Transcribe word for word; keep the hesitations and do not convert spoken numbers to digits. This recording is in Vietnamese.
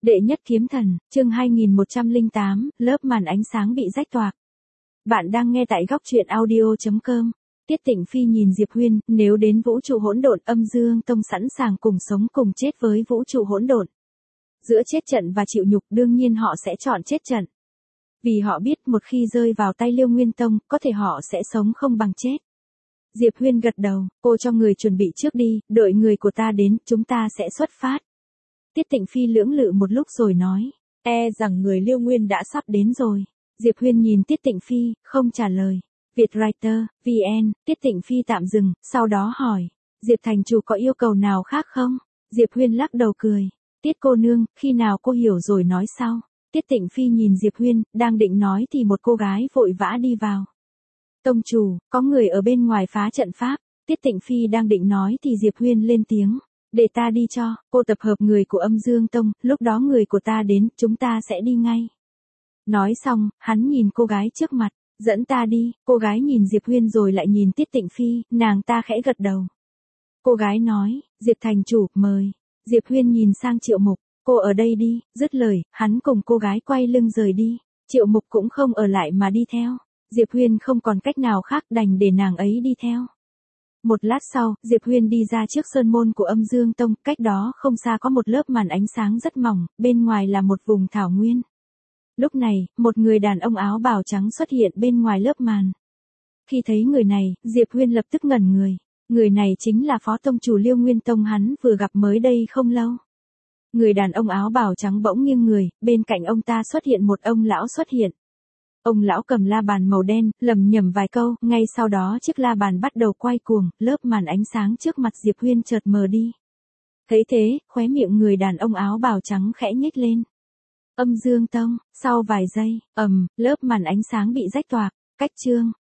Đệ nhất kiếm thần, chương hai nghìn một trăm lẻ tám, lớp màn ánh sáng bị rách toạc. Bạn đang nghe tại góc truyện audio chấm com. Tiết Tịnh Phi nhìn Diệp Huyên, nếu đến vũ trụ hỗn độn, Âm Dương Tông sẵn sàng cùng sống cùng chết với vũ trụ hỗn độn. Giữa chết trận và chịu nhục đương nhiên họ sẽ chọn chết trận. Vì họ biết một khi rơi vào tay Liêu Nguyên Tông, có thể họ sẽ sống không bằng chết. Diệp Huyên gật đầu, cô cho người chuẩn bị trước đi, đợi người của ta đến, chúng ta sẽ xuất phát. Tiết Tịnh Phi lưỡng lự một lúc rồi nói, e rằng người Liêu Nguyên đã sắp đến rồi. Diệp Huyên nhìn Tiết Tịnh Phi, không trả lời. Vietwriter, vê en, Tiết Tịnh Phi tạm dừng, sau đó hỏi, Diệp thành chủ có yêu cầu nào khác không? Diệp Huyên lắc đầu cười, Tiết cô nương, khi nào cô hiểu rồi nói sau. Tiết Tịnh Phi nhìn Diệp Huyên, đang định nói thì một cô gái vội vã đi vào. Tông chủ, có người ở bên ngoài phá trận pháp. Tiết Tịnh Phi đang định nói thì Diệp Huyên lên tiếng. Để ta đi cho, cô tập hợp người của Âm Dương Tông, lúc đó người của ta đến, chúng ta sẽ đi ngay. Nói xong, hắn nhìn cô gái trước mặt, dẫn ta đi, cô gái nhìn Diệp Huyên rồi lại nhìn Tiết Tịnh Phi, nàng ta khẽ gật đầu. Cô gái nói, Diệp thành chủ, mời. Diệp Huyên nhìn sang Triệu Mục, cô ở đây đi, dứt lời, hắn cùng cô gái quay lưng rời đi, Triệu Mục cũng không ở lại mà đi theo. Diệp Huyên không còn cách nào khác đành để nàng ấy đi theo. Một lát sau, Diệp Huyên đi ra trước sơn môn của Âm Dương Tông, cách đó không xa có một lớp màn ánh sáng rất mỏng, bên ngoài là một vùng thảo nguyên. Lúc này, một người đàn ông áo bào trắng xuất hiện bên ngoài lớp màn. Khi thấy người này, Diệp Huyên lập tức ngẩn người. Người này chính là phó tông chủ Liêu Nguyên Tông hắn vừa gặp mới đây không lâu. Người đàn ông áo bào trắng bỗng nghiêng người, bên cạnh ông ta xuất hiện một ông lão xuất hiện. Ông lão cầm la bàn màu đen, lẩm nhẩm vài câu, ngay sau đó chiếc la bàn bắt đầu quay cuồng, lớp màn ánh sáng trước mặt Diệp Huyên chợt mờ đi. Thấy thế, khóe miệng người đàn ông áo bào trắng khẽ nhếch lên. Âm Dương Tông, sau vài giây, ầm, lớp màn ánh sáng bị rách toạc, cách chương.